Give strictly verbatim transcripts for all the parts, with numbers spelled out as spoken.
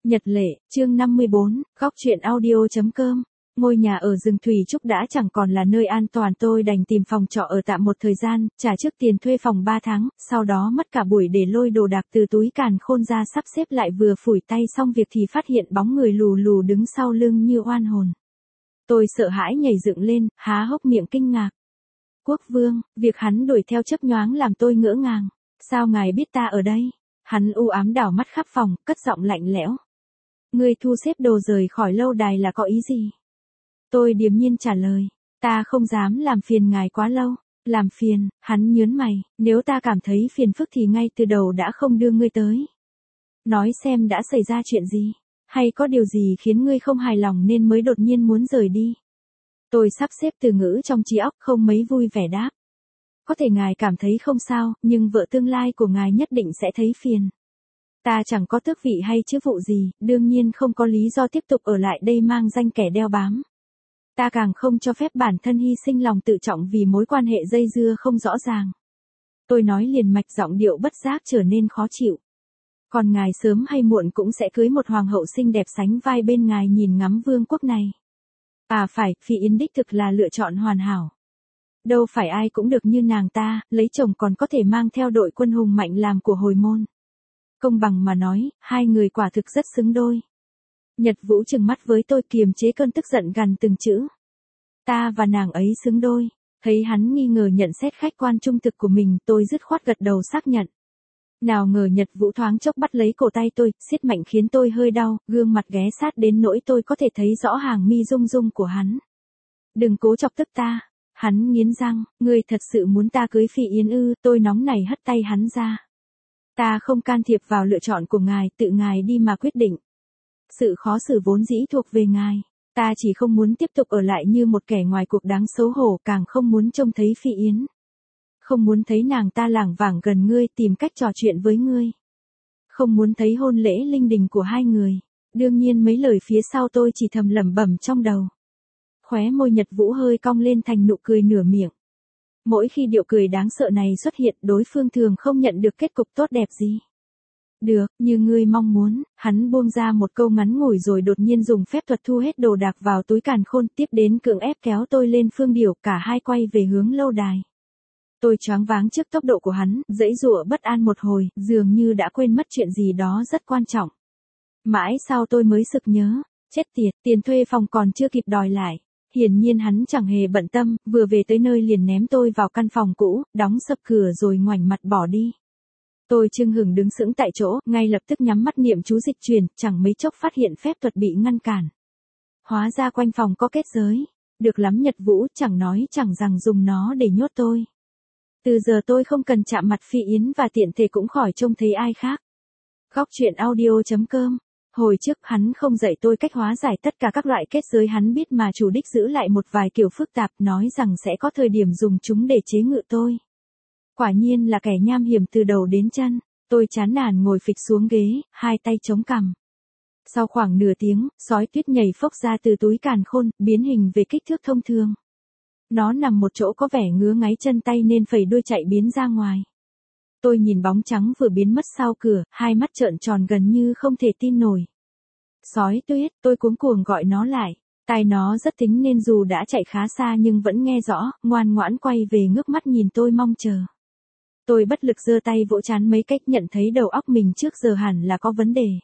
Nhật lệ, chương năm mươi bốn, góc truyện audio.com. Ngôi nhà ở rừng Thủy Trúc đã chẳng còn là nơi an toàn, tôi đành tìm phòng trọ ở tạm một thời gian, trả trước tiền thuê phòng ba tháng, sau đó mất cả buổi để lôi đồ đạc từ túi càn khôn ra sắp xếp lại, vừa phủi tay xong việc thì phát hiện bóng người lù lù đứng sau lưng như oan hồn. Tôi sợ hãi nhảy dựng lên, há hốc miệng kinh ngạc. Quốc Vương, việc hắn đuổi theo chớp nhoáng làm tôi ngỡ ngàng. Sao ngài biết ta ở đây? Hắn u ám đảo mắt khắp phòng, cất giọng lạnh lẽo. Ngươi thu xếp đồ rời khỏi lâu đài là có ý gì? Tôi điềm nhiên trả lời, ta không dám làm phiền ngài quá lâu. Làm phiền? Hắn nhớn mày, nếu ta cảm thấy phiền phức thì ngay từ đầu đã không đưa ngươi tới. Nói xem đã xảy ra chuyện gì, hay có điều gì khiến ngươi không hài lòng nên mới đột nhiên muốn rời đi? Tôi sắp xếp từ ngữ trong trí óc, không mấy vui vẻ đáp. Có thể ngài cảm thấy không sao, nhưng vợ tương lai của ngài nhất định sẽ thấy phiền. Ta chẳng có tước vị hay chức vụ gì, đương nhiên không có lý do tiếp tục ở lại đây mang danh kẻ đeo bám. Ta càng không cho phép bản thân hy sinh lòng tự trọng vì mối quan hệ dây dưa không rõ ràng. Tôi nói liền mạch, giọng điệu bất giác trở nên khó chịu. Còn ngài sớm hay muộn cũng sẽ cưới một hoàng hậu xinh đẹp sánh vai bên ngài nhìn ngắm vương quốc này. À phải, Phi Yến đích thực là lựa chọn hoàn hảo. Đâu phải ai cũng được như nàng ta, lấy chồng còn có thể mang theo đội quân hùng mạnh làm của hồi môn. Công bằng mà nói, hai người quả thực rất xứng đôi. Nhật Vũ trừng mắt với tôi, kiềm chế cơn tức giận gằn từng chữ. Ta và nàng ấy xứng đôi. Thấy hắn nghi ngờ nhận xét khách quan trung thực của mình, tôi dứt khoát gật đầu xác nhận. Nào ngờ Nhật Vũ thoáng chốc bắt lấy cổ tay tôi, siết mạnh khiến tôi hơi đau, gương mặt ghé sát đến nỗi tôi có thể thấy rõ hàng mi rung rung của hắn. Đừng cố chọc tức ta. Hắn nghiến răng, ngươi thật sự muốn ta cưới Phi Yến ư? Tôi nóng nảy hất tay hắn ra. Ta không can thiệp vào lựa chọn của ngài, tự ngài đi mà quyết định. Sự khó xử vốn dĩ thuộc về ngài. Ta chỉ không muốn tiếp tục ở lại như một kẻ ngoài cuộc đáng xấu hổ, càng không muốn trông thấy Phi Yến. Không muốn thấy nàng ta lảng vảng gần ngươi tìm cách trò chuyện với ngươi. Không muốn thấy hôn lễ linh đình của hai người. Đương nhiên mấy lời phía sau tôi chỉ thầm lẩm bẩm trong đầu. Khóe môi Nhật Vũ hơi cong lên thành nụ cười nửa miệng. Mỗi khi điệu cười đáng sợ này xuất hiện, đối phương thường không nhận được kết cục tốt đẹp gì. Được, như ngươi mong muốn. Hắn buông ra một câu ngắn ngủi rồi đột nhiên dùng phép thuật thu hết đồ đạc vào túi càn khôn, tiếp đến cưỡng ép kéo tôi lên phương điểu, cả hai quay về hướng lâu đài. Tôi choáng váng trước tốc độ của hắn, giãy giụa bất an một hồi, dường như đã quên mất chuyện gì đó rất quan trọng. Mãi sau tôi mới sực nhớ, chết tiệt, tiền thuê phòng còn chưa kịp đòi lại. Hiển nhiên hắn chẳng hề bận tâm, vừa về tới nơi liền ném tôi vào căn phòng cũ, đóng sập cửa rồi ngoảnh mặt bỏ đi. Tôi chưng hửng đứng sững tại chỗ, ngay lập tức nhắm mắt niệm chú dịch chuyển, chẳng mấy chốc phát hiện phép thuật bị ngăn cản. Hóa ra quanh phòng có kết giới. Được lắm Nhật Vũ, chẳng nói chẳng rằng dùng nó để nhốt tôi. Từ giờ tôi không cần chạm mặt Phi Yến và tiện thể cũng khỏi trông thấy ai khác. Góc truyện audio.com. Hồi trước hắn không dạy tôi cách hóa giải tất cả các loại kết giới, hắn biết mà chủ đích giữ lại một vài kiểu phức tạp, nói rằng sẽ có thời điểm dùng chúng để chế ngự tôi. Quả nhiên là kẻ nham hiểm từ đầu đến chân. Tôi chán nản ngồi phịch xuống ghế, hai tay chống cằm. Sau khoảng nửa tiếng, sói tuyết nhảy phốc ra từ túi càn khôn, biến hình về kích thước thông thường. Nó nằm một chỗ có vẻ ngứa ngáy chân tay nên phẩy đuôi chạy biến ra ngoài. Tôi nhìn bóng trắng vừa biến mất sau cửa, hai mắt trợn tròn gần như không thể tin nổi. Sói tuyết, tôi cuống cuồng gọi nó lại. Tai nó rất thính nên dù đã chạy khá xa nhưng vẫn nghe rõ, ngoan ngoãn quay về ngước mắt nhìn tôi mong chờ. Tôi bất lực giơ tay vỗ trán mấy cách, nhận thấy đầu óc mình trước giờ hẳn là có vấn đề.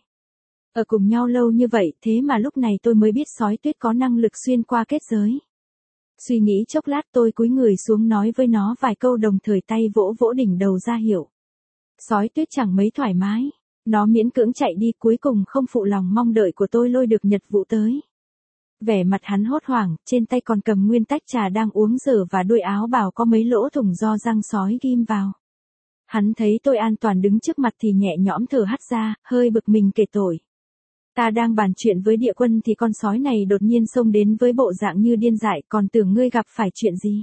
Ở cùng nhau lâu như vậy, thế mà lúc này tôi mới biết sói tuyết có năng lực xuyên qua kết giới. Suy nghĩ chốc lát, tôi cúi người xuống nói với nó vài câu, đồng thời tay vỗ vỗ đỉnh đầu ra hiệu. Sói tuyết chẳng mấy thoải mái. Nó miễn cưỡng chạy đi, cuối cùng không phụ lòng mong đợi của tôi lôi được Nhật Vũ tới. Vẻ mặt hắn hốt hoảng, trên tay còn cầm nguyên tách trà đang uống dở và đuôi áo bào có mấy lỗ thủng do răng sói ghim vào. Hắn thấy tôi an toàn đứng trước mặt thì nhẹ nhõm thở hắt ra, hơi bực mình kể tội. Ta đang bàn chuyện với địa quân thì con sói này đột nhiên xông đến với bộ dạng như điên dại, còn tưởng ngươi gặp phải chuyện gì.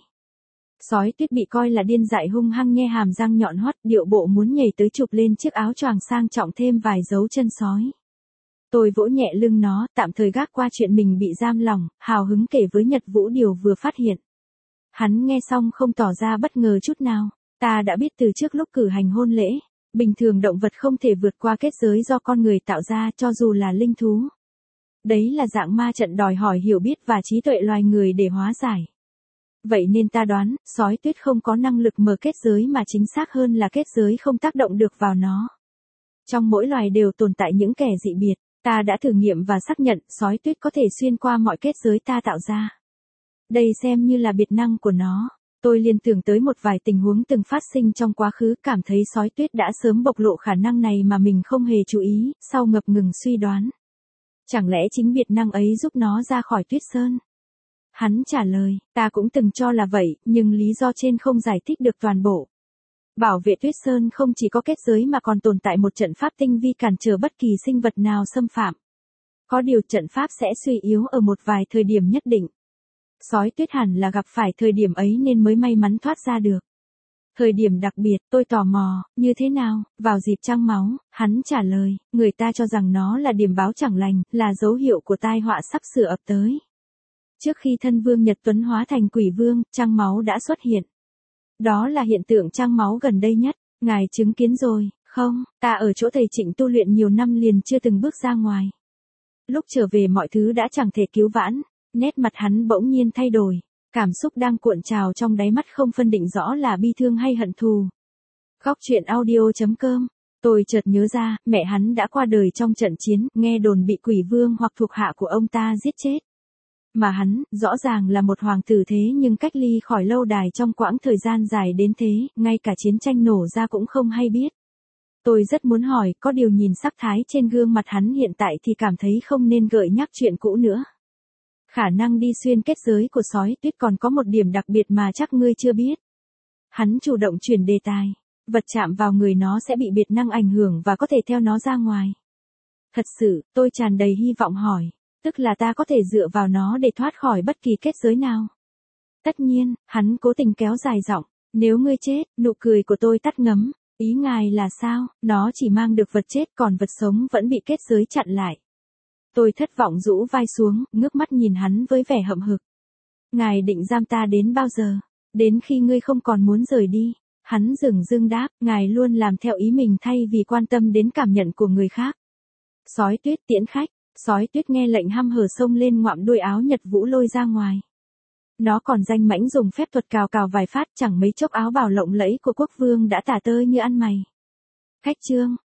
Sói tuyết bị coi là điên dại hung hăng, nhe hàm răng nhọn hoắt, điệu bộ muốn nhảy tới chụp lên chiếc áo choàng sang trọng thêm vài dấu chân sói. Tôi vỗ nhẹ lưng nó, tạm thời gác qua chuyện mình bị giam lỏng, hào hứng kể với Nhật Vũ điều vừa phát hiện. Hắn nghe xong không tỏ ra bất ngờ chút nào. Ta đã biết từ trước lúc cử hành hôn lễ. Bình thường động vật không thể vượt qua kết giới do con người tạo ra cho dù là linh thú. Đấy là dạng ma trận đòi hỏi hiểu biết và trí tuệ loài người để hóa giải. Vậy nên ta đoán, sói tuyết không có năng lực mở kết giới mà chính xác hơn là kết giới không tác động được vào nó. Trong mỗi loài đều tồn tại những kẻ dị biệt, ta đã thử nghiệm và xác nhận sói tuyết có thể xuyên qua mọi kết giới ta tạo ra. Đây xem như là biệt năng của nó. Tôi liên tưởng tới một vài tình huống từng phát sinh trong quá khứ, cảm thấy sói tuyết đã sớm bộc lộ khả năng này mà mình không hề chú ý, sau ngập ngừng suy đoán. Chẳng lẽ chính biệt năng ấy giúp nó ra khỏi tuyết sơn? Hắn trả lời, ta cũng từng cho là vậy, nhưng lý do trên không giải thích được toàn bộ. Bảo vệ tuyết sơn không chỉ có kết giới mà còn tồn tại một trận pháp tinh vi cản trở bất kỳ sinh vật nào xâm phạm. Có điều trận pháp sẽ suy yếu ở một vài thời điểm nhất định. Sói tuyết hẳn là gặp phải thời điểm ấy nên mới may mắn thoát ra được. Thời điểm đặc biệt, tôi tò mò, như thế nào, vào dịp trăng máu, hắn trả lời, người ta cho rằng nó là điểm báo chẳng lành, là dấu hiệu của tai họa sắp sửa ập tới. Trước khi thân vương Nhật Tuấn hóa thành quỷ vương, trăng máu đã xuất hiện. Đó là hiện tượng trăng máu gần đây nhất, ngài chứng kiến rồi, không, ta ở chỗ thầy Trịnh tu luyện nhiều năm liền chưa từng bước ra ngoài. Lúc trở về mọi thứ đã chẳng thể cứu vãn, nét mặt hắn bỗng nhiên thay đổi. Cảm xúc đang cuộn trào trong đáy mắt không phân định rõ là bi thương hay hận thù. Góc truyện audio chấm com. Tôi chợt nhớ ra, mẹ hắn đã qua đời trong trận chiến, nghe đồn bị quỷ vương hoặc thuộc hạ của ông ta giết chết. Mà hắn, rõ ràng là một hoàng tử thế nhưng cách ly khỏi lâu đài trong quãng thời gian dài đến thế, ngay cả chiến tranh nổ ra cũng không hay biết. Tôi rất muốn hỏi, có điều nhìn sắc thái trên gương mặt hắn hiện tại thì cảm thấy không nên gợi nhắc chuyện cũ nữa. Khả năng đi xuyên kết giới của sói tuyết còn có một điểm đặc biệt mà chắc ngươi chưa biết. Hắn chủ động chuyển đề tài. Vật chạm vào người nó sẽ bị biệt năng ảnh hưởng và có thể theo nó ra ngoài. Thật sự, tôi tràn đầy hy vọng hỏi. Tức là ta có thể dựa vào nó để thoát khỏi bất kỳ kết giới nào. Tất nhiên, hắn cố tình kéo dài giọng. Nếu ngươi chết, nụ cười của tôi tắt ngấm. Ý ngài là sao, nó chỉ mang được vật chết còn vật sống vẫn bị kết giới chặn lại. Tôi thất vọng rũ vai xuống, ngước mắt nhìn hắn với vẻ hậm hực. Ngài định giam ta đến bao giờ? Đến khi ngươi không còn muốn rời đi. Hắn dửng dưng đáp, ngài luôn làm theo ý mình thay vì quan tâm đến cảm nhận của người khác. Sói tuyết tiễn khách, sói tuyết nghe lệnh hăm hở xông lên ngoạm đuôi áo Nhật Vũ lôi ra ngoài. Nó còn danh mãnh dùng phép thuật cào cào vài phát, chẳng mấy chốc áo bào lộng lẫy của quốc vương đã tả tơi như ăn mày. Khách trương,